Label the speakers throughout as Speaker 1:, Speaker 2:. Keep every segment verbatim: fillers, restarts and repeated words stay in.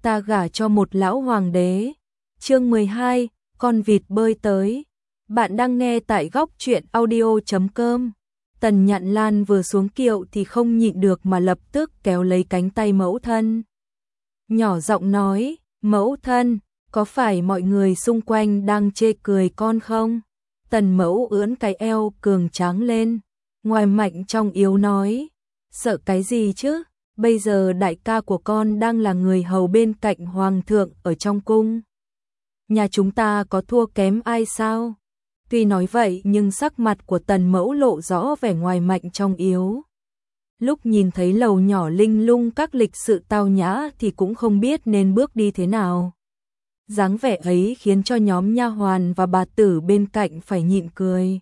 Speaker 1: ta gả cho một lão hoàng đế. Chương mười hai, con vịt bơi tới. Bạn đang nghe tại góc truyện audio chấm com. Tần Nhạn Lan vừa xuống kiệu thì không nhịn được mà lập tức kéo lấy cánh tay mẫu thân. Nhỏ giọng nói, mẫu thân, có phải mọi người xung quanh đang chê cười con không? Tần mẫu ưỡn cái eo cường tráng lên, ngoài mạnh trong yếu nói, sợ cái gì chứ? Bây giờ đại ca của con đang là người hầu bên cạnh hoàng thượng ở trong cung. Nhà chúng ta có thua kém ai sao? Tuy nói vậy nhưng sắc mặt của tần mẫu lộ rõ vẻ ngoài mạnh trong yếu. Lúc nhìn thấy lầu nhỏ linh lung các lịch sự tao nhã thì cũng không biết nên bước đi thế nào. Dáng vẻ ấy khiến cho nhóm nha hoàn và bà tử bên cạnh phải nhịn cười.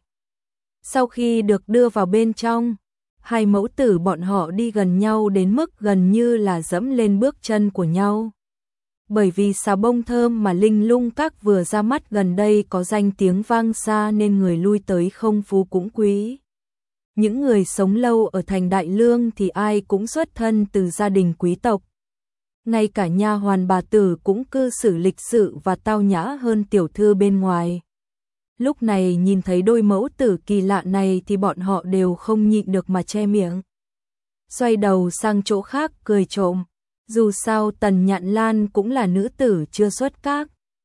Speaker 1: Sau khi được đưa vào bên trong, hai mẫu tử bọn họ đi gần nhau đến mức gần như là dẫm lên bước chân của nhau. Bởi vì xà bông thơm mà linh lung các vừa ra mắt gần đây có danh tiếng vang xa nên người lui tới không phú cũng quý. Những người sống lâu ở thành Đại Lương thì ai cũng xuất thân từ gia đình quý tộc. Ngay cả nha hoàn bà tử cũng cư xử lịch sự và tao nhã hơn tiểu thư bên ngoài. Lúc này nhìn thấy đôi mẫu tử kỳ lạ này thì bọn họ đều không nhịn được mà che miệng. Xoay đầu sang chỗ khác cười trộm. Dù sao Tần Nhạn Lan cũng là nữ tử chưa xuất các.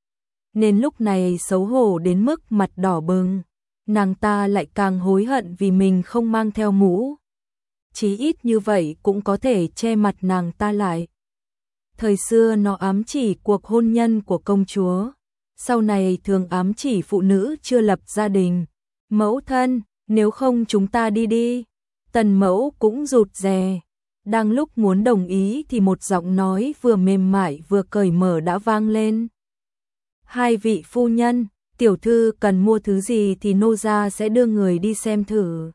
Speaker 1: Nên lúc này xấu hổ đến mức mặt đỏ bừng. Nàng ta lại càng hối hận vì mình không mang theo mũ. Chí ít như vậy cũng có thể che mặt nàng ta lại. Thời xưa nó ám chỉ cuộc hôn nhân của công chúa. Sau này thường ám chỉ phụ nữ chưa lập gia đình. Mẫu thân, nếu không chúng ta đi đi. Tần mẫu cũng rụt rè. Đang lúc muốn đồng ý thì một giọng nói vừa mềm mại vừa cởi mở đã vang lên. Hai vị phu nhân, tiểu thư cần mua thứ gì thì nô gia sẽ đưa người đi xem thử.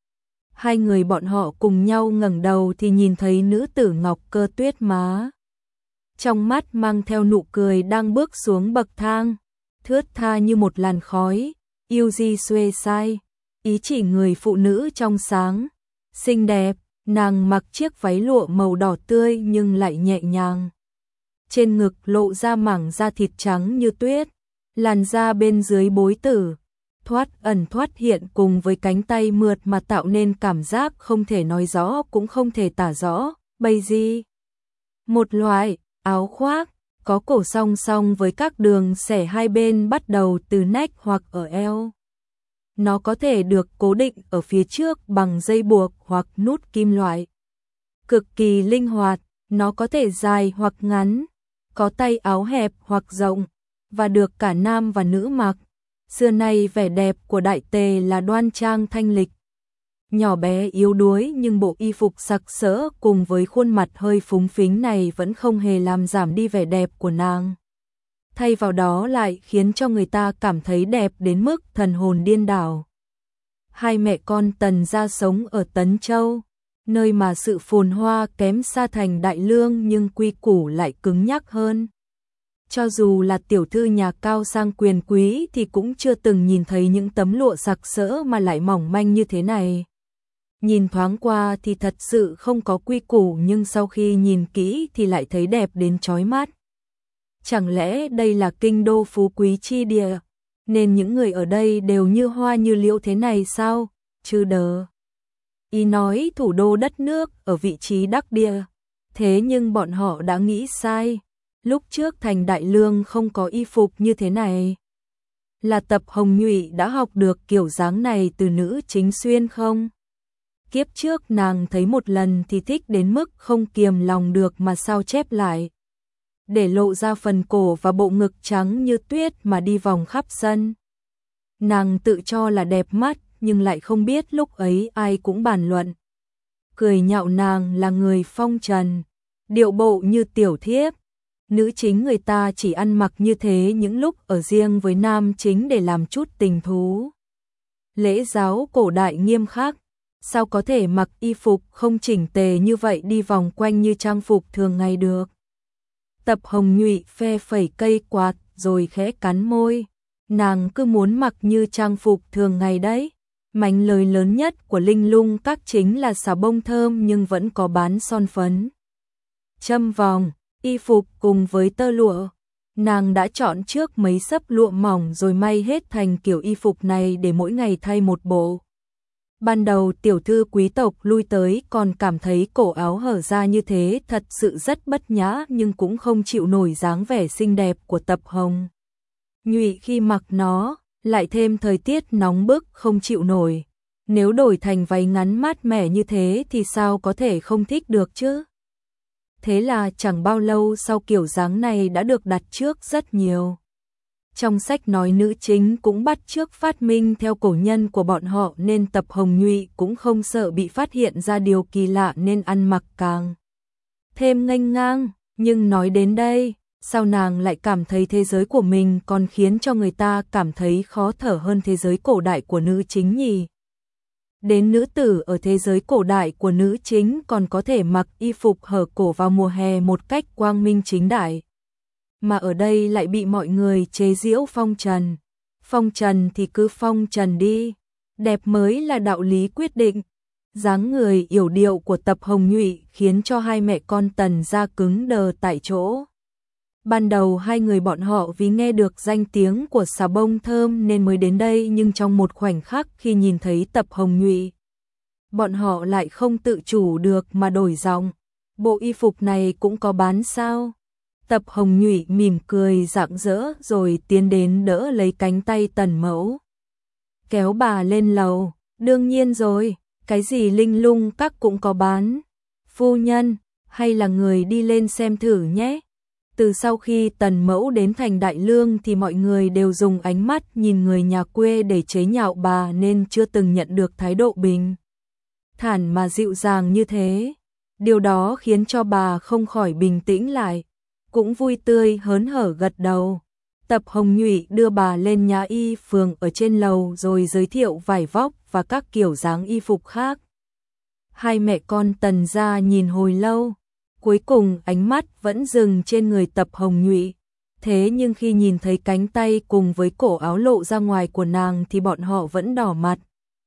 Speaker 1: Hai người bọn họ cùng nhau ngẩng đầu thì nhìn thấy nữ tử Ngọc Cơ Tuyết má. Trong mắt mang theo nụ cười đang bước xuống bậc thang, thướt tha như một làn khói, yêu di xuê sai, ý chỉ người phụ nữ trong sáng, xinh đẹp. Nàng mặc chiếc váy lụa màu đỏ tươi nhưng lại nhẹ nhàng. Trên ngực lộ ra mảng da thịt trắng như tuyết, làn da bên dưới bối tử, thoát ẩn thoát hiện cùng với cánh tay mượt mà tạo nên cảm giác không thể nói rõ cũng không thể tả rõ, bày gì. Một loại áo khoác, có cổ song song với các đường xẻ hai bên bắt đầu từ nách hoặc ở eo. Nó có thể được cố định ở phía trước bằng dây buộc hoặc nút kim loại. Cực kỳ linh hoạt, nó có thể dài hoặc ngắn, có tay áo hẹp hoặc rộng, và được cả nam và nữ mặc. Xưa nay vẻ đẹp của đại tề là đoan trang thanh lịch. Nhỏ bé yếu đuối nhưng bộ y phục sặc sỡ cùng với khuôn mặt hơi phúng phính này vẫn không hề làm giảm đi vẻ đẹp của nàng. Thay vào đó lại khiến cho người ta cảm thấy đẹp đến mức thần hồn điên đảo. Hai mẹ con Tần gia sống ở Tấn Châu, nơi mà sự phồn hoa kém xa thành Đại Lương nhưng quy củ lại cứng nhắc hơn. Cho dù là tiểu thư nhà cao sang quyền quý thì cũng chưa từng nhìn thấy những tấm lụa sặc sỡ mà lại mỏng manh như thế này. Nhìn thoáng qua thì thật sự không có quy củ nhưng sau khi nhìn kỹ thì lại thấy đẹp đến chói mắt. Chẳng lẽ đây là kinh đô phú quý chi địa, nên những người ở đây đều như hoa như liễu thế này sao? Chứ đờ. Ý nói thủ đô đất nước ở vị trí đắc địa. Thế nhưng bọn họ đã nghĩ sai. Lúc trước thành Đại Lương không có y phục như thế này. Là Tập Hồng Nhụy đã học được kiểu dáng này từ nữ chính xuyên không? Kiếp trước nàng thấy một lần thì thích đến mức không kiềm lòng được mà sao chép lại. Để lộ ra phần cổ và bộ ngực trắng như tuyết mà đi vòng khắp sân. Nàng tự cho là đẹp mắt nhưng lại không biết lúc ấy ai cũng bàn luận. Cười nhạo nàng là người phong trần, điệu bộ như tiểu thiếp. Nữ chính người ta chỉ ăn mặc như thế những lúc ở riêng với nam chính để làm chút tình thú. Lễ giáo cổ đại nghiêm khắc, sao có thể mặc y phục không chỉnh tề như vậy đi vòng quanh như trang phục thường ngày được. Tập Hồng Nhụy phe phẩy cây quạt rồi khẽ cắn môi. Nàng cứ muốn mặc như trang phục thường ngày đấy. Mánh lời lớn nhất của Linh Lung các chính là xà bông thơm nhưng vẫn có bán son phấn. Châm vòng, y phục cùng với tơ lụa. Nàng đã chọn trước mấy xấp lụa mỏng rồi may hết thành kiểu y phục này để mỗi ngày thay một bộ. Ban đầu tiểu thư quý tộc lui tới còn cảm thấy cổ áo hở ra như thế thật sự rất bất nhã, nhưng cũng không chịu nổi dáng vẻ xinh đẹp của Tập Hồng Nhụy khi mặc nó, lại thêm thời tiết nóng bức không chịu nổi. Nếu đổi thành váy ngắn mát mẻ như thế thì sao có thể không thích được chứ? Thế là chẳng bao lâu sau kiểu dáng này đã được đặt trước rất nhiều. Trong sách nói nữ chính cũng bắt chước phát minh theo cổ nhân của bọn họ, nên Tập Hồng Nhụy cũng không sợ bị phát hiện ra điều kỳ lạ nên ăn mặc càng thêm nghênh ngang. Nhưng nói đến đây, sao nàng lại cảm thấy thế giới của mình còn khiến cho người ta cảm thấy khó thở hơn thế giới cổ đại của nữ chính nhỉ? Đến nữ tử ở thế giới cổ đại của nữ chính còn có thể mặc y phục hở cổ vào mùa hè một cách quang minh chính đại. Mà ở đây lại bị mọi người chế giễu phong trần. Phong trần thì cứ phong trần đi, đẹp mới là đạo lý quyết định. Dáng người yểu điệu của Tập Hồng Nhụy khiến cho hai mẹ con Tần gia cứng đờ tại chỗ. Ban đầu hai người bọn họ vì nghe được danh tiếng của xà bông thơm nên mới đến đây, nhưng trong một khoảnh khắc khi nhìn thấy Tập Hồng Nhụy, bọn họ lại không tự chủ được mà đổi giọng. Bộ y phục này cũng có bán sao? Tập Hồng Nhụy mỉm cười rạng rỡ rồi tiến đến đỡ lấy cánh tay Tần mẫu, kéo bà lên lầu. Đương nhiên rồi, cái gì linh lung các cũng có bán. Phu nhân, hay là người đi lên xem thử nhé. Từ sau khi Tần mẫu đến thành Đại Lương thì mọi người đều dùng ánh mắt nhìn người nhà quê để chế nhạo bà, nên chưa từng nhận được thái độ bình thản mà dịu dàng như thế. Điều đó khiến cho bà không khỏi bình tĩnh lại, cũng vui tươi hớn hở gật đầu. Tập Hồng Nhụy đưa bà lên nhà y phường ở trên lầu rồi giới thiệu vải vóc và các kiểu dáng y phục khác. Hai mẹ con Tần gia nhìn hồi lâu, cuối cùng ánh mắt vẫn dừng trên người Tập Hồng Nhụy. Thế nhưng khi nhìn thấy cánh tay cùng với cổ áo lộ ra ngoài của nàng thì bọn họ vẫn đỏ mặt.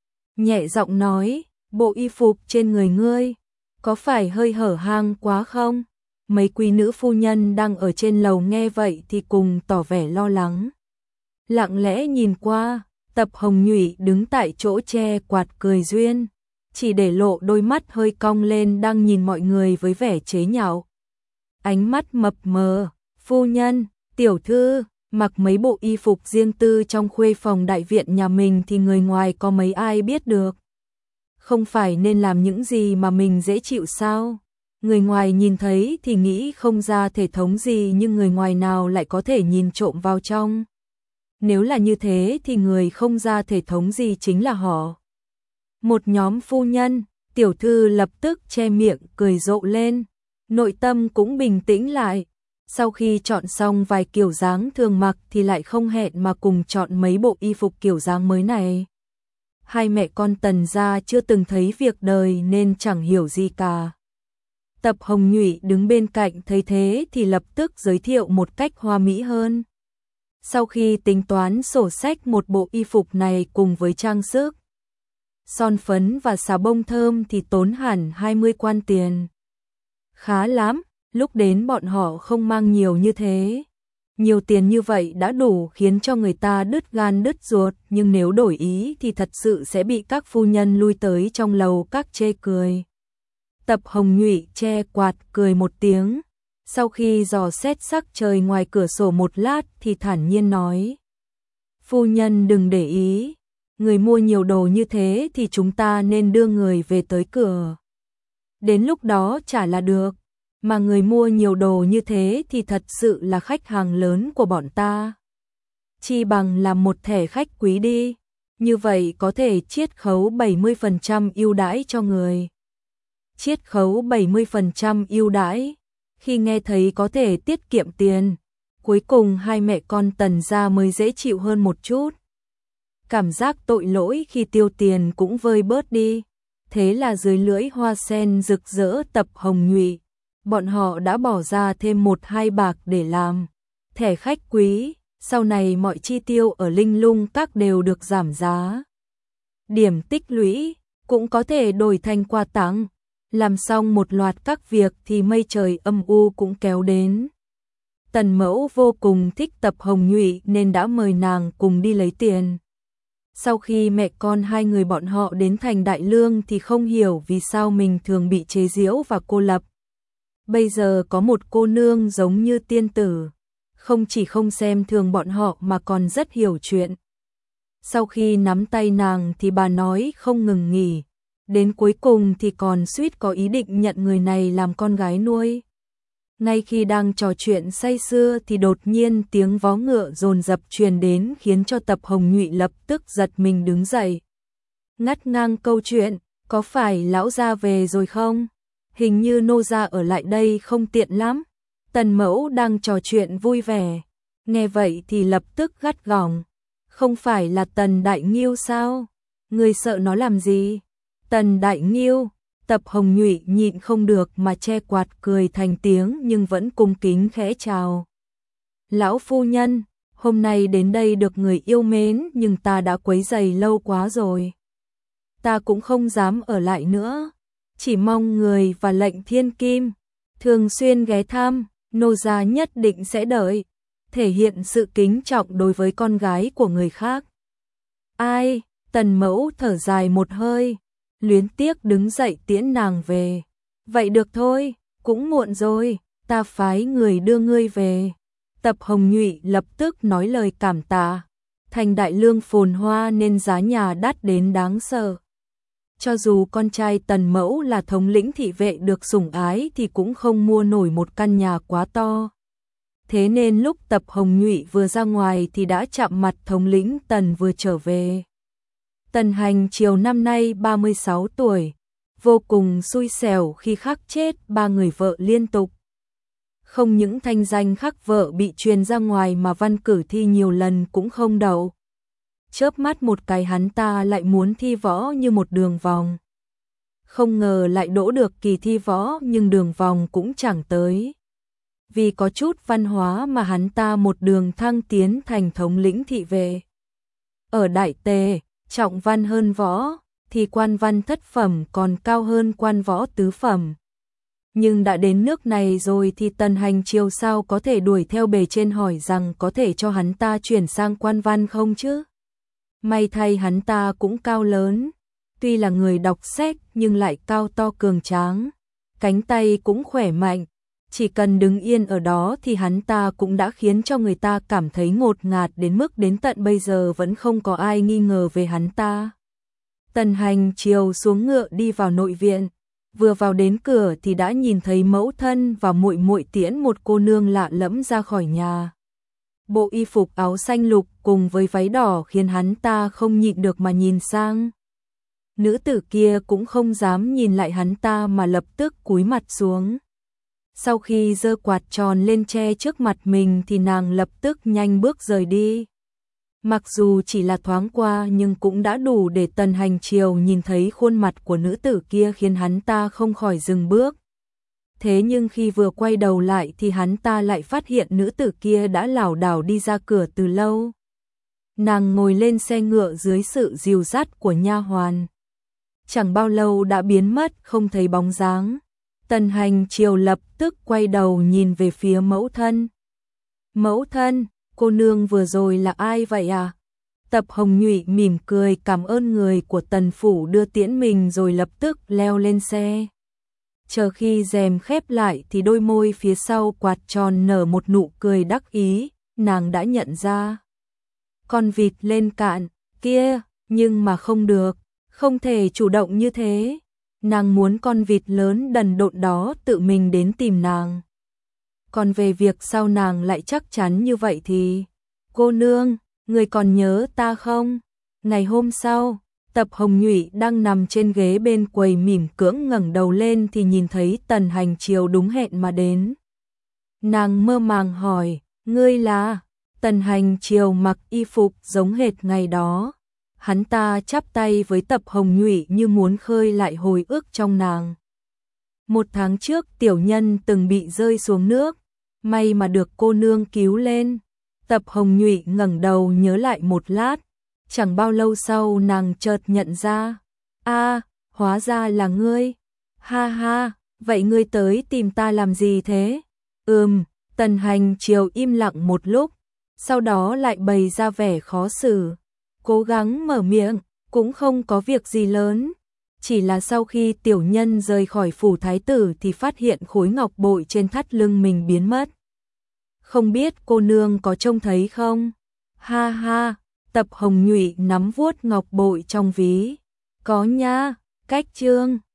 Speaker 1: Nhẹ giọng nói, bộ y phục trên người ngươi có phải hơi hở hang quá không? Mấy quý nữ phu nhân đang ở trên lầu nghe vậy thì cùng tỏ vẻ lo lắng. Lặng lẽ nhìn qua, Tập Hồng Nhụy đứng tại chỗ che quạt cười duyên, chỉ để lộ đôi mắt hơi cong lên đang nhìn mọi người với vẻ chế nhạo. Ánh mắt mập mờ, phu nhân, tiểu thư, mặc mấy bộ y phục riêng tư trong khuê phòng đại viện nhà mình thì người ngoài có mấy ai biết được. Không phải nên làm những gì mà mình dễ chịu sao? Người ngoài nhìn thấy thì nghĩ không ra thể thống gì, nhưng người ngoài nào lại có thể nhìn trộm vào trong. Nếu là như thế thì người không ra thể thống gì chính là họ. Một nhóm phu nhân, tiểu thư lập tức che miệng cười rộ lên, nội tâm cũng bình tĩnh lại. Sau khi chọn xong vài kiểu dáng thường mặc thì lại không hẹn mà cùng chọn mấy bộ y phục kiểu dáng mới này. Hai mẹ con Tần gia chưa từng thấy việc đời nên chẳng hiểu gì cả. Tập Hồng Nhụy đứng bên cạnh thấy thế thì lập tức giới thiệu một cách hoa mỹ hơn. Sau khi tính toán sổ sách một bộ y phục này cùng với trang sức, son phấn và xà bông thơm thì tốn hẳn hai mươi quan tiền. Khá lắm, lúc đến bọn họ không mang nhiều như thế. Nhiều tiền như vậy đã đủ khiến cho người ta đứt gan đứt ruột, nhưng nếu đổi ý thì thật sự sẽ bị các phu nhân lui tới trong lầu các chê cười. Tập Hồng Nhụy che quạt cười một tiếng, sau khi dò xét sắc trời ngoài cửa sổ một lát thì thản nhiên nói: phu nhân đừng để ý, người mua nhiều đồ như thế thì chúng ta nên đưa người về tới cửa, đến lúc đó trả là được. Mà người mua nhiều đồ như thế thì thật sự là khách hàng lớn của bọn ta. Chi bằng làm một thẻ khách quý đi, như vậy có thể chiết khấu bảy mươi phần trăm ưu đãi cho người. Chiết khấu bảy mươi phần trăm ưu đãi, khi nghe thấy có thể tiết kiệm tiền, cuối cùng hai mẹ con Tần gia mới dễ chịu hơn một chút. Cảm giác tội lỗi khi tiêu tiền cũng vơi bớt đi. Thế là dưới lưỡi hoa sen rực rỡ Tập Hồng Nhụy, bọn họ đã bỏ ra thêm một hai bạc để làm thẻ khách quý, sau này mọi chi tiêu ở Linh Lung các đều được giảm giá. Điểm tích lũy cũng có thể đổi thành quà tặng. Làm xong một loạt các việc thì mây trời âm u cũng kéo đến. Tần Mẫu vô cùng thích Tập Hồng Nhụy nên đã mời nàng cùng đi lấy tiền. Sau khi mẹ con hai người bọn họ đến thành Đại Lương thì không hiểu vì sao mình thường bị chế giễu và cô lập. Bây giờ có một cô nương giống như tiên tử, không chỉ không xem thường bọn họ mà còn rất hiểu chuyện. Sau khi nắm tay nàng thì bà nói không ngừng nghỉ, đến cuối cùng thì còn suýt có ý định nhận người này làm con gái nuôi. Ngay khi đang trò chuyện say sưa thì đột nhiên tiếng vó ngựa dồn dập truyền đến khiến cho Tập Hồng Nhụy lập tức giật mình đứng dậy. Ngắt ngang câu chuyện, có phải lão gia về rồi không? Hình như nô gia ở lại đây không tiện lắm. Tần Mẫu đang trò chuyện vui vẻ, nghe vậy thì lập tức gắt gỏng. Không phải là Tần Đại Nghiêu sao? Người sợ nó làm gì? Tần Đại Nghiêu, Tập Hồng Nhụy nhịn không được mà che quạt cười thành tiếng nhưng vẫn cung kính khẽ chào. Lão phu nhân, hôm nay đến đây được người yêu mến nhưng ta đã quấy rầy lâu quá rồi. Ta cũng không dám ở lại nữa, chỉ mong người và lệnh thiên kim thường xuyên ghé thăm, nô gia nhất định sẽ đợi, thể hiện sự kính trọng đối với con gái của người khác. Ai? Tần Mẫu thở dài một hơi, luyến tiếc đứng dậy tiễn nàng về. Vậy được thôi, cũng muộn rồi, ta phái người đưa ngươi về. Tập Hồng Nhụy lập tức nói lời cảm tạ. Thành Đại Lương phồn hoa nên giá nhà đắt đến đáng sợ. Cho dù con trai Tần Mẫu là thống lĩnh thị vệ được sủng ái thì cũng không mua nổi một căn nhà quá to. Thế nên lúc Tập Hồng Nhụy vừa ra ngoài thì đã chạm mặt thống lĩnh Tần vừa trở về. Tần Hành Triều năm nay ba mươi sáu tuổi, vô cùng xui xẻo khi khắc chết ba người vợ liên tục. Không những thanh danh khắc vợ bị truyền ra ngoài mà văn cử thi nhiều lần cũng không đậu. Chớp mắt một cái hắn ta lại muốn thi võ như một đường vòng. Không ngờ lại đỗ được kỳ thi võ nhưng đường vòng cũng chẳng tới. Vì có chút văn hóa mà hắn ta một đường thăng tiến thành thống lĩnh thị vệ. Ở Đại Tề, trọng văn hơn võ, thì quan văn thất phẩm còn cao hơn quan võ tứ phẩm. Nhưng đã đến nước này rồi thì Tần Hành Triều sao có thể đuổi theo bề trên hỏi rằng có thể cho hắn ta chuyển sang quan văn không chứ? May thay hắn ta cũng cao lớn, tuy là người đọc sách nhưng lại cao to cường tráng, cánh tay cũng khỏe mạnh, chỉ cần đứng yên ở đó thì hắn ta cũng đã khiến cho người ta cảm thấy ngột ngạt đến mức đến tận bây giờ vẫn không có ai nghi ngờ về hắn ta. Tần Hành Triều xuống ngựa đi vào nội viện, vừa vào đến cửa thì đã nhìn thấy mẫu thân và muội muội tiễn một cô nương lạ lẫm ra khỏi nhà. Bộ y phục áo xanh lục cùng với váy đỏ khiến hắn ta không nhịn được mà nhìn sang. Nữ tử kia cũng không dám nhìn lại hắn ta mà lập tức cúi mặt xuống. Sau khi giơ quạt tròn lên che trước mặt mình thì nàng lập tức nhanh bước rời đi. Mặc dù chỉ là thoáng qua nhưng cũng đã đủ để Tần Hành Triều nhìn thấy khuôn mặt của nữ tử kia khiến hắn ta không khỏi dừng bước. Thế nhưng khi vừa quay đầu lại thì hắn ta lại phát hiện nữ tử kia đã lảo đảo đi ra cửa từ lâu. Nàng ngồi lên xe ngựa dưới sự dìu dắt của nha hoàn. Chẳng bao lâu đã biến mất không thấy bóng dáng. Tần Hành Triều lập tức quay đầu nhìn về phía mẫu thân. Mẫu thân, cô nương vừa rồi là ai vậy à? Tập Hồng Nhụy mỉm cười cảm ơn người của Tần Phủ đưa tiễn mình rồi lập tức leo lên xe. Chờ khi rèm khép lại thì đôi môi phía sau quạt tròn nở một nụ cười đắc ý, nàng đã nhận ra. Con vịt lên cạn, kia, nhưng mà không được, không thể chủ động như thế. Nàng muốn con vịt lớn đần độn đó tự mình đến tìm nàng. Còn về việc sau nàng lại chắc chắn như vậy thì... Cô nương, người còn nhớ ta không? Ngày hôm sau, Tập Hồng Nhụy đang nằm trên ghế bên quầy mỉm cưỡng ngẩng đầu lên thì nhìn thấy Tần Hành Triều đúng hẹn mà đến. Nàng mơ màng hỏi, ngươi là? Tần Hành Triều mặc y phục giống hệt ngày đó. Hắn ta chắp tay với Tập Hồng Nhụy như muốn khơi lại hồi ức trong nàng. Một tháng trước tiểu nhân từng bị rơi xuống nước, may mà được cô nương cứu lên. Tập Hồng Nhụy ngẩng đầu nhớ lại một lát, chẳng bao lâu sau nàng chợt nhận ra, a, hóa ra là ngươi. Ha ha, vậy ngươi tới tìm ta làm gì thế? Ừm, Tần Hành Triều im lặng một lúc, sau đó lại bày ra vẻ khó xử, cố gắng mở miệng, cũng không có việc gì lớn. Chỉ là sau khi tiểu nhân rời khỏi phủ thái tử thì phát hiện khối ngọc bội trên thắt lưng mình biến mất. Không biết cô nương có trông thấy không? Ha ha, Tập Hồng Nhụy nắm vuốt ngọc bội trong ví. Có nha, cách trương.